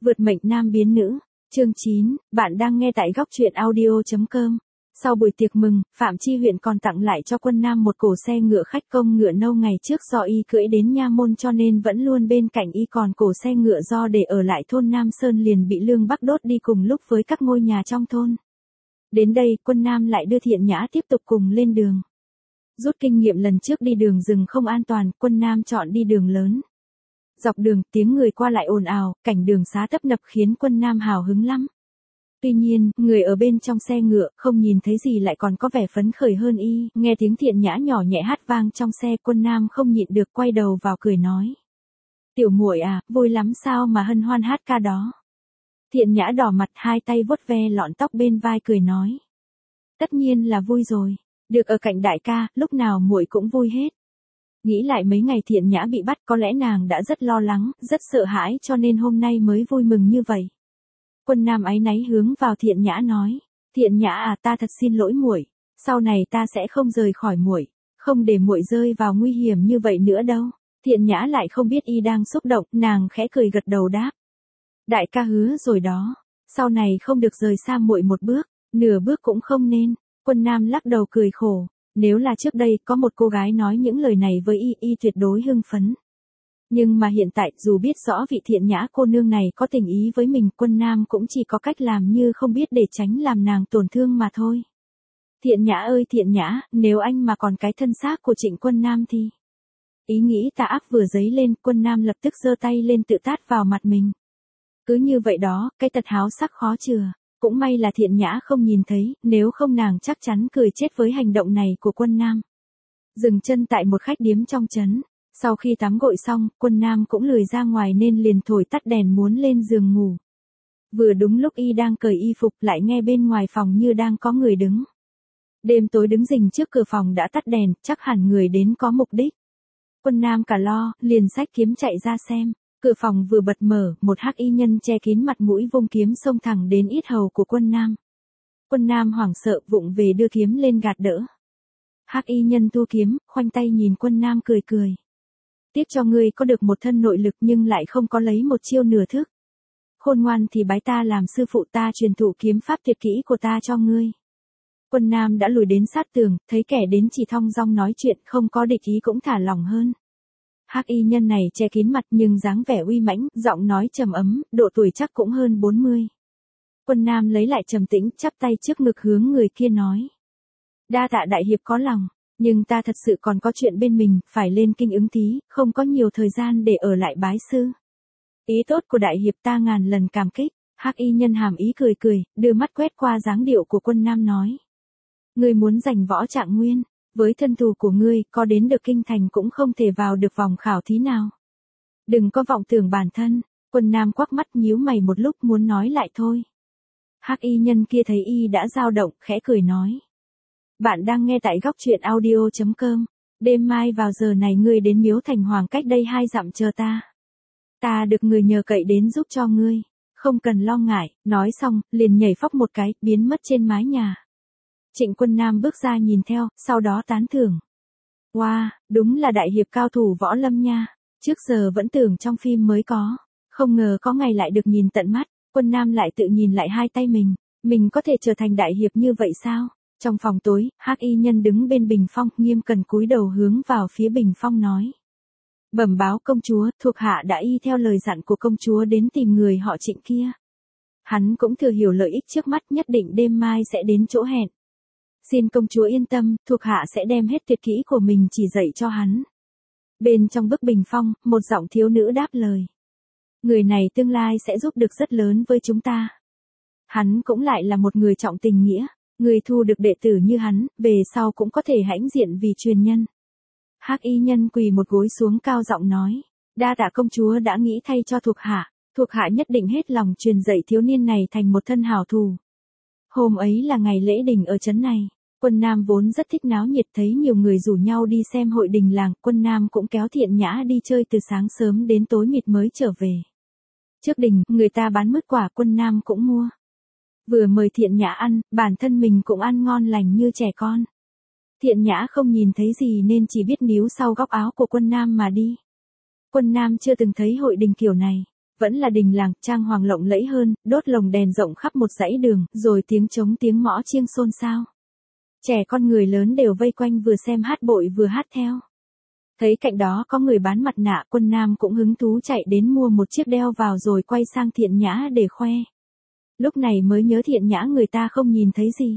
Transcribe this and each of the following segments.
Vượt mệnh nam biến nữ, chương 9, bạn đang nghe tại góc truyện audio.com. Sau buổi tiệc mừng, Phạm Chi Huyện còn tặng lại cho Quân Nam một cổ xe ngựa khách công ngựa nâu ngày trước do y cưỡi đến nha môn cho nên vẫn luôn bên cạnh y, còn cổ xe ngựa do để ở lại thôn Nam Sơn liền bị Lương Bắc đốt đi cùng lúc với các ngôi nhà trong thôn. Đến đây, Quân Nam lại đưa Thiện Nhã tiếp tục cùng lên đường. Rút kinh nghiệm lần trước đi đường rừng không an toàn, Quân Nam chọn đi đường lớn. Dọc đường, tiếng người qua lại ồn ào, cảnh đường xá tấp nập khiến Quân Nam hào hứng lắm. Tuy nhiên, người ở bên trong xe ngựa không nhìn thấy gì lại còn có vẻ phấn khởi hơn y, nghe tiếng Thiện Nhã nhỏ nhẹ hát vang trong xe, Quân Nam không nhịn được quay đầu vào cười nói: "Tiểu muội à, vui lắm sao mà hân hoan hát ca đó?" Thiện Nhã đỏ mặt, hai tay vuốt ve lọn tóc bên vai cười nói: "Tất nhiên là vui rồi, được ở cạnh đại ca, lúc nào muội cũng vui hết." Nghĩ lại mấy ngày Thiện Nhã bị bắt, có lẽ nàng đã rất lo lắng, rất sợ hãi cho nên hôm nay mới vui mừng như vậy. Quân Nam áy náy hướng vào Thiện Nhã nói: "Thiện Nhã à, ta thật xin lỗi muội, sau này ta sẽ không rời khỏi muội, không để muội rơi vào nguy hiểm như vậy nữa đâu." Thiện Nhã lại không biết y đang xúc động, nàng khẽ cười gật đầu đáp: "Đại ca hứa rồi đó, sau này không được rời xa muội một bước, nửa bước cũng không nên." Quân Nam lắc đầu cười khổ. Nếu là trước đây có một cô gái nói những lời này với y tuyệt đối hưng phấn. Nhưng mà hiện tại, dù biết rõ vị Thiện Nhã cô nương này có tình ý với mình, Quân Nam cũng chỉ có cách làm như không biết để tránh làm nàng tổn thương mà thôi. "Thiện Nhã ơi Thiện Nhã, nếu anh mà còn cái thân xác của Trịnh Quân Nam thì..." Ý nghĩ tà ác vừa dấy lên, Quân Nam lập tức giơ tay lên tự tát vào mặt mình. Cứ như vậy đó, cái tật háo sắc khó chừa. Cũng may là Thiện Nhã không nhìn thấy, nếu không nàng chắc chắn cười chết với hành động này của Quân Nam. Dừng chân tại một khách điếm trong trấn. Sau khi tắm gội xong, Quân Nam cũng lười ra ngoài nên liền thổi tắt đèn muốn lên giường ngủ. Vừa đúng lúc y đang cởi y phục lại nghe bên ngoài phòng như đang có người đứng. Đêm tối đứng rình trước cửa phòng đã tắt đèn, chắc hẳn người đến có mục đích. Quân Nam cả lo, liền xách kiếm chạy ra xem. Cửa phòng vừa bật mở, một hắc y nhân che kín mặt mũi vung kiếm xông thẳng đến yết hầu của Quân Nam. Quân Nam hoảng sợ vụng về đưa kiếm lên gạt đỡ. Hắc y nhân thu kiếm, khoanh tay nhìn Quân Nam cười cười. "Tiếc cho ngươi có được một thân nội lực nhưng lại không có lấy một chiêu nửa thức. Khôn ngoan thì bái ta làm sư phụ, ta truyền thụ kiếm pháp tuyệt kỹ của ta cho ngươi." Quân Nam đã lùi đến sát tường, thấy kẻ đến chỉ thong dong nói chuyện, không có địch ý cũng thả lỏng hơn. Hắc y nhân này che kín mặt nhưng dáng vẻ uy mãnh, giọng nói trầm ấm, độ tuổi chắc cũng hơn 40. Quân Nam lấy lại trầm tĩnh, chắp tay trước ngực hướng người kia nói: "Đa tạ đại hiệp có lòng, nhưng ta thật sự còn có chuyện bên mình, phải lên kinh ứng thí, không có nhiều thời gian để ở lại bái sư. Ý tốt của đại hiệp ta ngàn lần cảm kích." Hắc y nhân hàm ý cười cười, đưa mắt quét qua dáng điệu của Quân Nam nói: "Ngươi muốn giành võ trạng nguyên, với thân thù của ngươi, có đến được kinh thành cũng không thể vào được vòng khảo thí nào. Đừng có vọng tưởng bản thân." Quân Nam quắc mắt nhíu mày một lúc muốn nói lại thôi. Hắc y nhân kia thấy y đã dao động, khẽ cười nói: "Bạn đang nghe tại góc truyện audio.com. Đêm mai vào giờ này ngươi đến Miếu Thành Hoàng cách đây 2 dặm chờ ta. Ta được người nhờ cậy đến giúp cho ngươi, không cần lo ngại." Nói xong, liền nhảy phóc một cái, biến mất trên mái nhà. Trịnh Quân Nam bước ra nhìn theo, sau đó tán thưởng: "Wow, đúng là đại hiệp cao thủ võ lâm nha. Trước giờ vẫn tưởng trong phim mới có, không ngờ có ngày lại được nhìn tận mắt." Quân Nam lại tự nhìn lại hai tay mình có thể trở thành đại hiệp như vậy sao? Trong phòng tối, hắc y nhân đứng bên bình phong, nghiêm cẩn cúi đầu hướng vào phía bình phong nói: "Bẩm báo công chúa, thuộc hạ đã y theo lời dặn của công chúa đến tìm người họ Trịnh kia. Hắn cũng thừa hiểu lợi ích trước mắt, nhất định đêm mai sẽ đến chỗ hẹn. Xin công chúa yên tâm, thuộc hạ sẽ đem hết tuyệt kỹ của mình chỉ dạy cho hắn." Bên trong bức bình phong, một giọng thiếu nữ đáp lời: "Người này tương lai sẽ giúp được rất lớn với chúng ta. Hắn cũng lại là một người trọng tình nghĩa, người thu được đệ tử như hắn, về sau cũng có thể hãnh diện vì truyền nhân." Hắc y nhân quỳ một gối xuống cao giọng nói: "Đa tạ công chúa đã nghĩ thay cho thuộc hạ nhất định hết lòng truyền dạy thiếu niên này thành một thân hảo thủ." Hôm ấy là ngày lễ đình ở trấn này. Quân Nam vốn rất thích náo nhiệt, thấy nhiều người rủ nhau đi xem hội đình làng, Quân Nam cũng kéo Thiện Nhã đi chơi từ sáng sớm đến tối mịt mới trở về. Trước đình, người ta bán mứt quả, Quân Nam cũng mua. Vừa mời Thiện Nhã ăn, bản thân mình cũng ăn ngon lành như trẻ con. Thiện Nhã không nhìn thấy gì nên chỉ biết níu sau góc áo của Quân Nam mà đi. Quân Nam chưa từng thấy hội đình kiểu này. Vẫn là đình làng, trang hoàng lộng lẫy hơn, đốt lồng đèn rộng khắp một dãy đường, rồi tiếng trống tiếng mõ chiêng xôn xao. Trẻ con người lớn đều vây quanh vừa xem hát bội vừa hát theo. Thấy cạnh đó có người bán mặt nạ, Quân Nam cũng hứng thú chạy đến mua một chiếc đeo vào rồi quay sang Thiện Nhã để khoe. Lúc này mới nhớ Thiện Nhã người ta không nhìn thấy gì.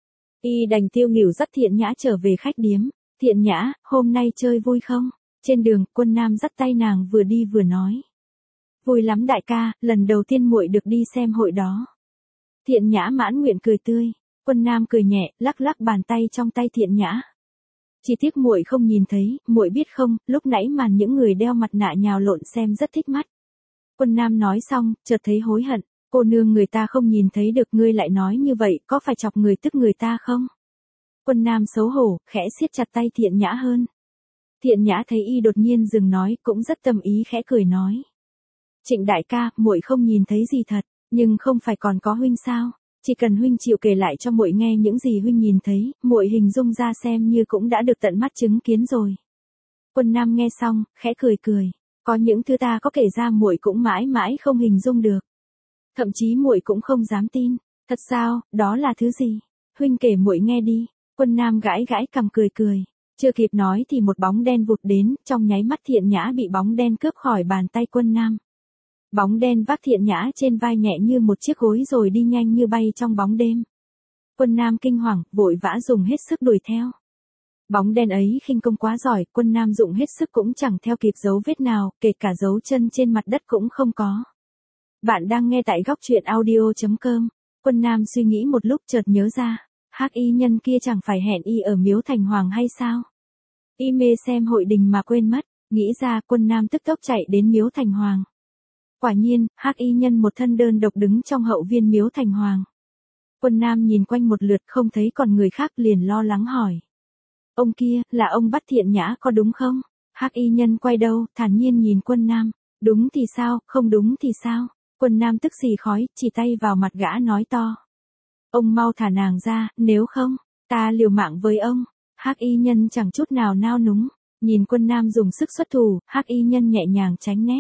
Y đành tiêu nghỉu dắt Thiện Nhã trở về khách điếm. Thiện Nhã, hôm nay chơi vui không? Trên đường, Quân Nam dắt tay nàng vừa đi vừa nói. Vui lắm đại ca, lần đầu tiên muội được đi xem hội đó. Thiện Nhã mãn nguyện cười tươi. Quân Nam cười nhẹ, lắc lắc bàn tay trong tay Thiện Nhã. Chỉ tiếc muội không nhìn thấy, muội biết không, lúc nãy màn những người đeo mặt nạ nhào lộn xem rất thích mắt. Quân Nam nói xong, chợt thấy hối hận, cô nương người ta không nhìn thấy được ngươi lại nói như vậy, có phải chọc người tức người ta không? Quân Nam xấu hổ, khẽ siết chặt tay Thiện Nhã hơn. Thiện Nhã thấy y đột nhiên dừng nói, cũng rất tâm ý khẽ cười nói. Trịnh đại ca, muội không nhìn thấy gì thật, nhưng không phải còn có huynh sao? Chỉ cần huynh chịu kể lại cho muội nghe những gì huynh nhìn thấy, muội hình dung ra xem như cũng đã được tận mắt chứng kiến rồi. Quân Nam nghe xong, khẽ cười cười, có những thứ ta có kể ra muội cũng mãi mãi không hình dung được. Thậm chí muội cũng không dám tin. Thật sao, đó là thứ gì? Huynh kể muội nghe đi. Quân Nam gãi gãi cằm cười cười. Chưa kịp nói thì một bóng đen vụt đến, trong nháy mắt Thiện Nhã bị bóng đen cướp khỏi bàn tay Quân Nam. Bóng đen vác Thiện Nhã trên vai nhẹ như một chiếc gối rồi đi nhanh như bay trong bóng đêm. Quân Nam kinh hoàng, vội vã dùng hết sức đuổi theo. Bóng đen ấy khinh công quá giỏi, Quân Nam dụng hết sức cũng chẳng theo kịp dấu vết nào, kể cả dấu chân trên mặt đất cũng không có. Bạn đang nghe tại góc truyện audio.com. Quân Nam suy nghĩ một lúc chợt nhớ ra, hắc y nhân kia chẳng phải hẹn y ở Miếu Thành Hoàng hay sao? Y mê xem hội đình mà quên mất, nghĩ ra Quân Nam tức tốc chạy đến Miếu Thành Hoàng. Quả nhiên, hắc y nhân một thân đơn độc đứng trong hậu viên Miếu Thành Hoàng. Quân Nam nhìn quanh một lượt không thấy còn người khác liền lo lắng hỏi. Ông kia, là ông bắt Thiện Nhã có đúng không? Hắc y nhân quay đầu, thản nhiên nhìn Quân Nam. Đúng thì sao, không đúng thì sao? Quân Nam tức xì khói, chỉ tay vào mặt gã nói to. Ông mau thả nàng ra, nếu không, ta liều mạng với ông. Hắc y nhân chẳng chút nào nao núng. Nhìn Quân Nam dùng sức xuất thủ, hắc y nhân nhẹ nhàng tránh né.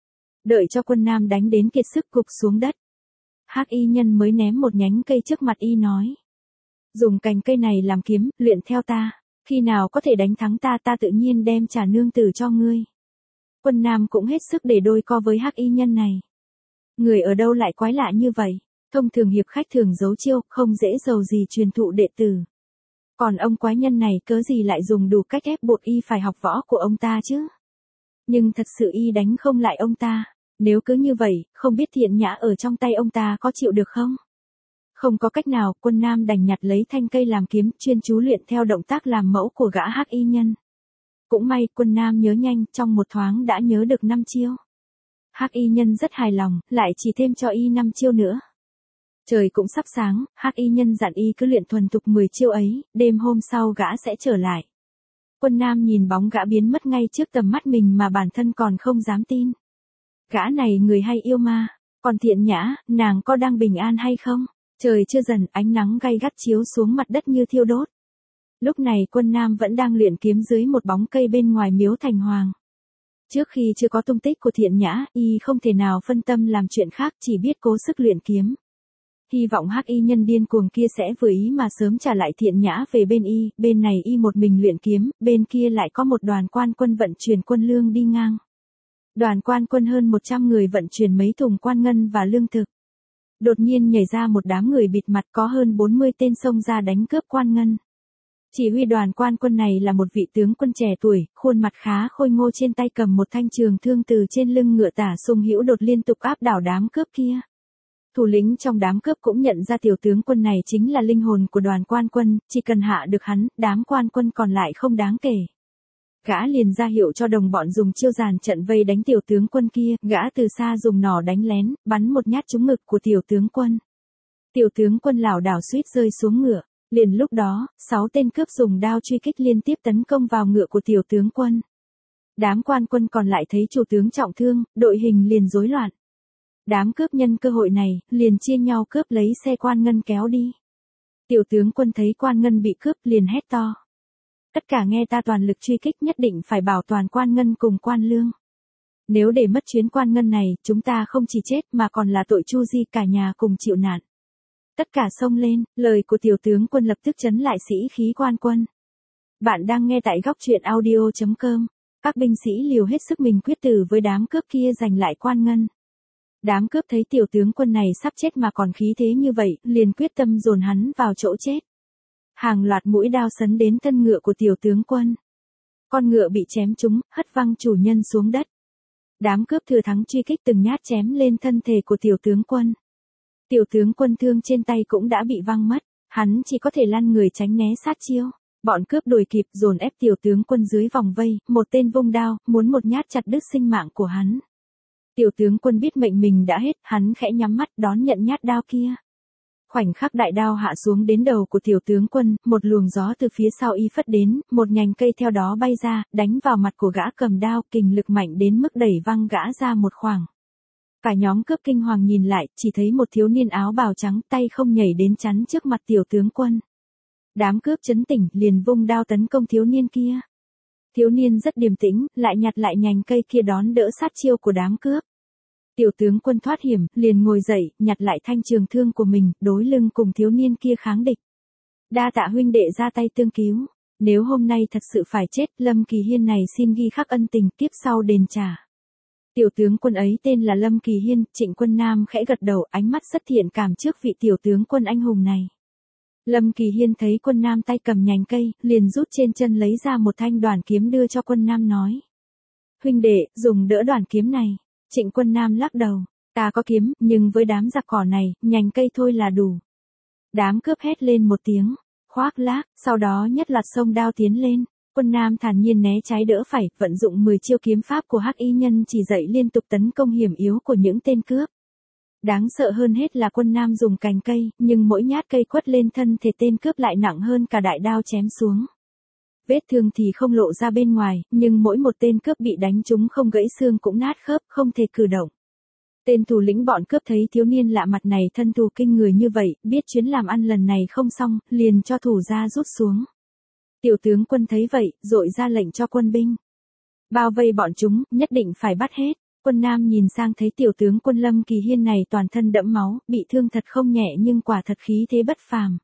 Đợi cho Quân Nam đánh đến kiệt sức gục xuống đất. Hắc y nhân mới ném một nhánh cây trước mặt y nói. Dùng cành cây này làm kiếm, luyện theo ta. Khi nào có thể đánh thắng ta ta tự nhiên đem trả nương tử cho ngươi. Quân Nam cũng hết sức để đôi co với hắc y nhân này. Người ở đâu lại quái lạ như vậy? Thông thường hiệp khách thường giấu chiêu, không dễ giàu gì truyền thụ đệ tử. Còn ông quái nhân này cớ gì lại dùng đủ cách ép buộc y phải học võ của ông ta chứ? Nhưng thật sự y đánh không lại ông ta. Nếu cứ như vậy, không biết Thiện Nhã ở trong tay ông ta có chịu được không? Không có cách nào, Quân Nam đành nhặt lấy thanh cây làm kiếm, chuyên chú luyện theo động tác làm mẫu của gã hắc y nhân. Cũng may, Quân Nam nhớ nhanh, trong một thoáng đã nhớ được 5 chiêu. Hắc y nhân rất hài lòng, lại chỉ thêm cho y 5 chiêu nữa. Trời cũng sắp sáng, hắc y nhân dặn y cứ luyện thuần thục 10 chiêu ấy, đêm hôm sau gã sẽ trở lại. Quân Nam nhìn bóng gã biến mất ngay trước tầm mắt mình mà bản thân còn không dám tin. Gã này người hay yêu ma, còn Thiện Nhã, nàng có đang bình an hay không? Trời chưa dần, ánh nắng gay gắt chiếu xuống mặt đất như thiêu đốt. Lúc này Quân Nam vẫn đang luyện kiếm dưới một bóng cây bên ngoài Miếu Thành Hoàng. Trước khi chưa có tung tích của Thiện Nhã, y không thể nào phân tâm làm chuyện khác, chỉ biết cố sức luyện kiếm. Hy vọng hắc y nhân điên cuồng kia sẽ vừa ý mà sớm trả lại Thiện Nhã về bên y, bên này y một mình luyện kiếm, bên kia lại có một đoàn quan quân vận chuyển quân lương đi ngang. Đoàn quan quân hơn 100 người vận chuyển mấy thùng quan ngân và lương thực. Đột nhiên nhảy ra một đám người bịt mặt, có hơn 40 tên xông ra đánh cướp quan ngân. Chỉ huy đoàn quan quân này là một vị tướng quân trẻ tuổi, khuôn mặt khá khôi ngô, trên tay cầm một thanh trường thương, từ trên lưng ngựa tả sung hữu đột liên tục áp đảo đám cướp kia. Thủ lĩnh trong đám cướp cũng nhận ra tiểu tướng quân này chính là linh hồn của đoàn quan quân, chỉ cần hạ được hắn, đám quan quân còn lại không đáng kể. Gã liền ra hiệu cho đồng bọn dùng chiêu dàn trận vây đánh tiểu tướng quân kia, gã từ xa dùng nỏ đánh lén, bắn một nhát trúng ngực của tiểu tướng quân. Tiểu tướng quân lảo đảo suýt rơi xuống ngựa, liền lúc đó, 6 tên cướp dùng đao truy kích liên tiếp tấn công vào ngựa của tiểu tướng quân. Đám quan quân còn lại thấy chủ tướng trọng thương, đội hình liền rối loạn. Đám cướp nhân cơ hội này, liền chia nhau cướp lấy xe quan ngân kéo đi. Tiểu tướng quân thấy quan ngân bị cướp liền hét to. Tất cả nghe ta, toàn lực truy kích, nhất định phải bảo toàn quan ngân cùng quan lương. Nếu để mất chuyến quan ngân này, chúng ta không chỉ chết mà còn là tội Chu Di cả nhà cùng chịu nạn. Tất cả xông lên, lời của tiểu tướng quân lập tức trấn lại sĩ khí quan quân. Bạn đang nghe tại góc truyện audio.com. Các binh sĩ liều hết sức mình quyết tử với đám cướp kia giành lại quan ngân. Đám cướp thấy tiểu tướng quân này sắp chết mà còn khí thế như vậy, liền quyết tâm dồn hắn vào chỗ chết. Hàng loạt mũi đao sấn đến thân ngựa của tiểu tướng quân. Con ngựa bị chém trúng, hất văng chủ nhân xuống đất. Đám cướp thừa thắng truy kích từng nhát chém lên thân thể của tiểu tướng quân. Tiểu tướng quân thương trên tay cũng đã bị văng mất, hắn chỉ có thể lăn người tránh né sát chiêu. Bọn cướp đuổi kịp dồn ép tiểu tướng quân dưới vòng vây, một tên vung đao, muốn một nhát chặt đứt sinh mạng của hắn. Tiểu tướng quân biết mệnh mình đã hết, hắn khẽ nhắm mắt đón nhận nhát đao kia. Khoảnh khắc đại đao hạ xuống đến đầu của tiểu tướng quân, một luồng gió từ phía sau y phất đến, một nhành cây theo đó bay ra, đánh vào mặt của gã cầm đao, kình lực mạnh đến mức đẩy văng gã ra một khoảng. Cả nhóm cướp kinh hoàng nhìn lại, chỉ thấy một thiếu niên áo bào trắng tay không nhảy đến chắn trước mặt tiểu tướng quân. Đám cướp chấn tỉnh, liền vung đao tấn công thiếu niên kia. Thiếu niên rất điềm tĩnh, lại nhặt lại nhành cây kia đón đỡ sát chiêu của đám cướp. Tiểu tướng quân thoát hiểm, liền ngồi dậy, nhặt lại thanh trường thương của mình, đối lưng cùng thiếu niên kia kháng địch. Đa tạ huynh đệ ra tay tương cứu. Nếu hôm nay thật sự phải chết, Lâm Kỳ Hiên này xin ghi khắc ân tình, tiếp sau đền trả. Tiểu tướng quân ấy tên là Lâm Kỳ Hiên, Trịnh Quân Nam khẽ gật đầu, ánh mắt rất thiện cảm trước vị tiểu tướng quân anh hùng này. Lâm Kỳ Hiên thấy Quân Nam tay cầm nhành cây, liền rút trên chân lấy ra một thanh đoàn kiếm đưa cho Quân Nam nói. Huynh đệ, dùng đỡ đoàn kiếm này. Trịnh Quân Nam lắc đầu, ta có kiếm, nhưng với đám giặc cỏ này, nhành cây thôi là đủ. Đám cướp hét lên một tiếng, khoác lác, sau đó nhất loạt xông đao tiến lên. Quân Nam thản nhiên né trái đỡ phải, vận dụng 10 chiêu kiếm pháp của Hắc Y Nhân chỉ dạy liên tục tấn công hiểm yếu của những tên cướp. Đáng sợ hơn hết là Quân Nam dùng cành cây, nhưng mỗi nhát cây quất lên thân thể tên cướp lại nặng hơn cả đại đao chém xuống. Vết thương thì không lộ ra bên ngoài, nhưng mỗi một tên cướp bị đánh trúng không gãy xương cũng nát khớp, không thể cử động. Tên thủ lĩnh bọn cướp thấy thiếu niên lạ mặt này thân thù kinh người như vậy, biết chuyến làm ăn lần này không xong, liền cho thủ ra rút xuống. Tiểu tướng quân thấy vậy, dội ra lệnh cho quân binh. Bao vây bọn chúng, nhất định phải bắt hết. Quân Nam nhìn sang thấy tiểu tướng quân Lâm Kỳ Hiên này toàn thân đẫm máu, bị thương thật không nhẹ nhưng quả thật khí thế bất phàm.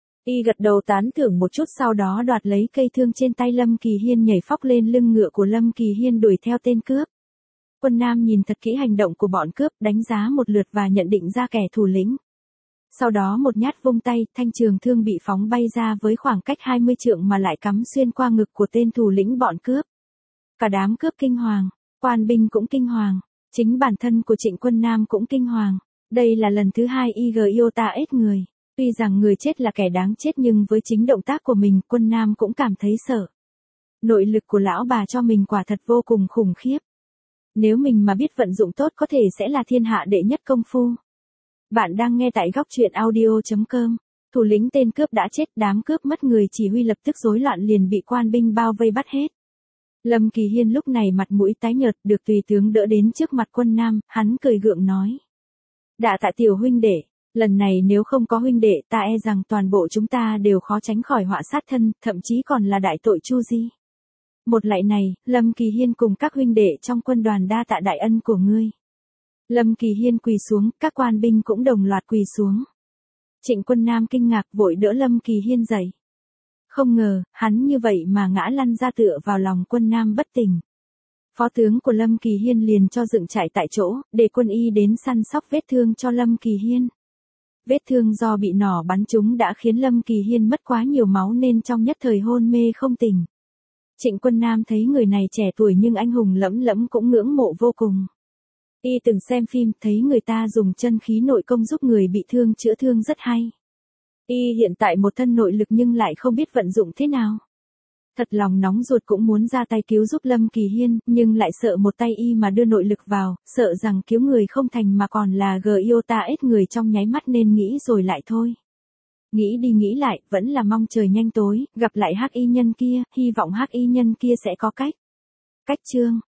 Y gật đầu tán thưởng một chút sau đó đoạt lấy cây thương trên tay Lâm Kỳ Hiên nhảy phóc lên lưng ngựa của Lâm Kỳ Hiên đuổi theo tên cướp. Quân Nam nhìn thật kỹ hành động của bọn cướp, đánh giá một lượt và nhận định ra kẻ thủ lĩnh. Sau đó một nhát vung tay, thanh trường thương bị phóng bay ra với khoảng cách 20 trượng mà lại cắm xuyên qua ngực của tên thủ lĩnh bọn cướp. Cả đám cướp kinh hoàng, quan binh cũng kinh hoàng, chính bản thân của Trịnh Quân Nam cũng kinh hoàng. Đây là lần thứ hai Iota ết người. Tuy rằng người chết là kẻ đáng chết nhưng với chính động tác của mình, Quân Nam cũng cảm thấy sợ. Nội lực của lão bà cho mình quả thật vô cùng khủng khiếp. Nếu mình mà biết vận dụng tốt có thể sẽ là thiên hạ đệ nhất công phu. Bạn đang nghe tại góc truyện audio.com. Thủ lĩnh tên cướp đã chết, đám cướp mất người chỉ huy lập tức rối loạn liền bị quan binh bao vây bắt hết. Lâm Kỳ Hiên lúc này mặt mũi tái nhợt, được tùy tướng đỡ đến trước mặt Quân Nam, hắn cười gượng nói. Đạ tạ tiểu huynh đệ, lần này nếu không có huynh đệ ta e rằng toàn bộ chúng ta đều khó tránh khỏi họa sát thân, thậm chí còn là đại tội Chu Di. Một lại này, Lâm Kỳ Hiên cùng các huynh đệ trong quân đoàn đa tạ đại ân của ngươi. Lâm Kỳ Hiên quỳ xuống, các quan binh cũng đồng loạt quỳ xuống. Trịnh Quân Nam kinh ngạc vội đỡ Lâm Kỳ Hiên dậy. Không ngờ, hắn như vậy mà ngã lăn ra tựa vào lòng Quân Nam bất tỉnh. Phó tướng của Lâm Kỳ Hiên liền cho dựng trại tại chỗ, để quân y đến săn sóc vết thương cho Lâm Kỳ Hiên. Vết thương do bị nỏ bắn trúng đã khiến Lâm Kỳ Hiên mất quá nhiều máu nên trong nhất thời hôn mê không tỉnh. Trịnh Quân Nam thấy người này trẻ tuổi nhưng anh hùng lẫm lẫm cũng ngưỡng mộ vô cùng. Y từng xem phim, thấy người ta dùng chân khí nội công giúp người bị thương chữa thương rất hay. Y hiện tại một thân nội lực nhưng lại không biết vận dụng thế nào. Thật lòng nóng ruột cũng muốn ra tay cứu giúp Lâm Kỳ Hiên, nhưng lại sợ một tay Y mà đưa nội lực vào, sợ rằng cứu người không thành mà còn là Iota ết người trong nháy mắt nên nghĩ rồi lại thôi. Nghĩ đi nghĩ lại, vẫn là mong trời nhanh tối, gặp lại Hắc Y Nhân kia, hy vọng Hắc Y Nhân kia sẽ có cách. Cách chương